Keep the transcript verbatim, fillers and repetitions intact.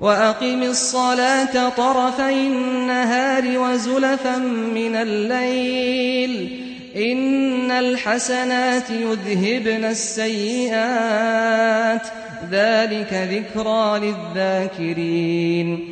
وأقم الصلاة طرفي النهار وزلفا من الليل إن الحسنات يذهبن السيئات ذلك ذكرى للذاكرين